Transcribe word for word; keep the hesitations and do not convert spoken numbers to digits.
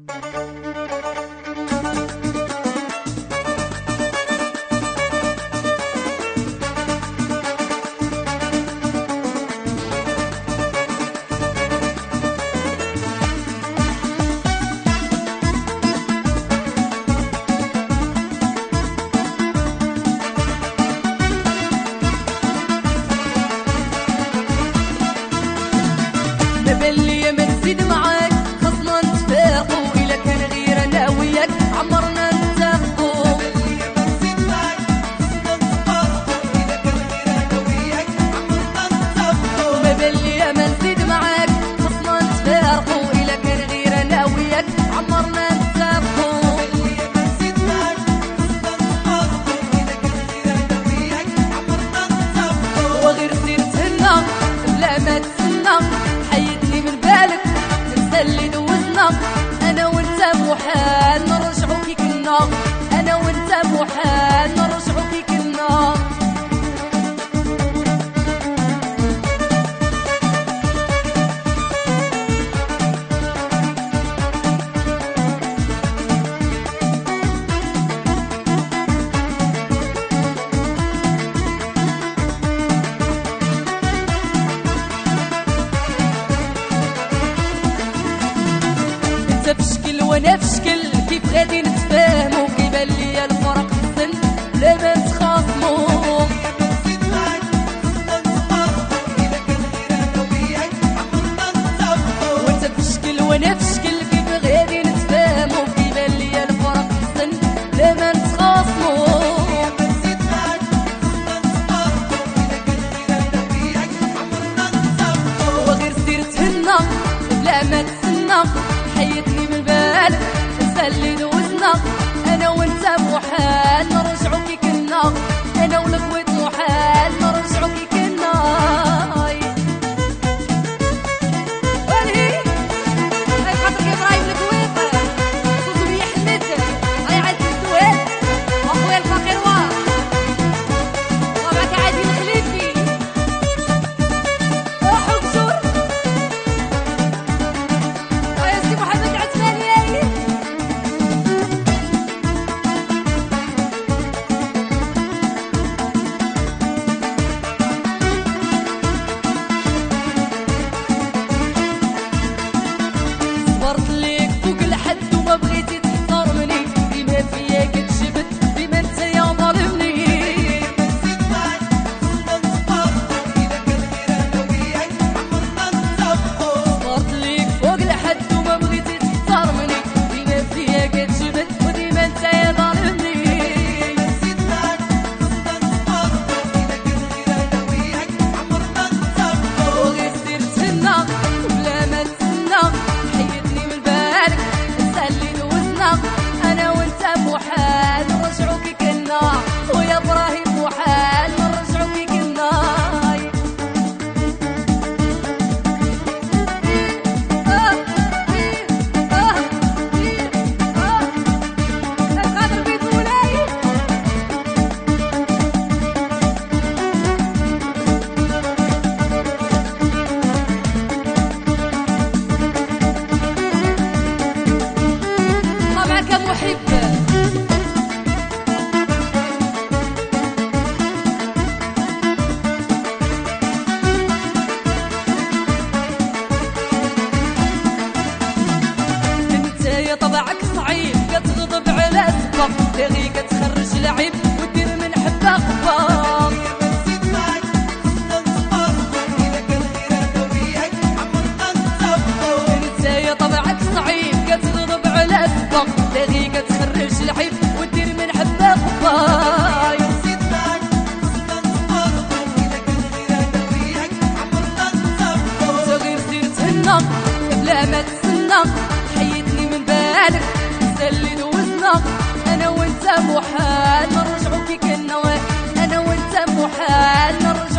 بلي ما نزيد معاك خصنا نتفاقوا إلا كان غير أنا وياك عمرنا نتفقوا. بلي ما نزيد معاك خصنا نتفاقوا إلا كان غير أنا وياك عمرنا نتفقوا. وغير سيرتنا بلا ما تسنى حيدني من بالك ننسى اللي دوزنا انا وانت محال نرجعو كي كنا انا وانت محال نرجعو كي كنا. انت بشكل وانا بشكل كيف غادي نتفاهمو كيبان ليا الفرق في السن بلا ما نتخاصمو. وانت بشكل وانا بشكل كيف غادي نتفاهمو كيبان ليا الفرق في السن بلا ما نتخاصمو. وغير سيرتهن بلا ما تسنى حيدني من بالك ننسى اللي دوزنا انا وانت محال نرجعو كي كنا انا والخوات محال نرجعو كي كنا. ولي هاي خاطر كي ابراهيم الكويط صوتو بيا حمد هاي عاد السواد اخويا الفقير واه طبعا عادي الخليفي وحكسور يا سي محمد عثماني. صبرت ليك فوق الحد وما بغيتي تحترمني ديما فيا كتجبد ديما انت يا ظالمني. صبرت ليك فوق الحد وما بغيتي تحترمني ديما فيا كتجبد وديما انت يا ظالمني. وغير سيرتهن بلا ما تسنى حيدني من بالك ننسى اللي دوزنا انا وانت محال نرجعو كي كنا ويا ابراهيم محال نرجعو كي كنا. القادر بيت مولاي طبعا كمحب انت يا طبعك صعيب كتغضب على سبق تغي كتخرج لعيب ودير من حبه خباق. انت يا طبعك صعيب كتغضب على سبق تغي كتخرج لعيب ودير من حبه خباق. صغير سيرتهن بلا ما تسنى حيدني من بالك ننسى اللي دوزنا انا وانت محال نرجعو كي كنا انا وانت محال نرجعو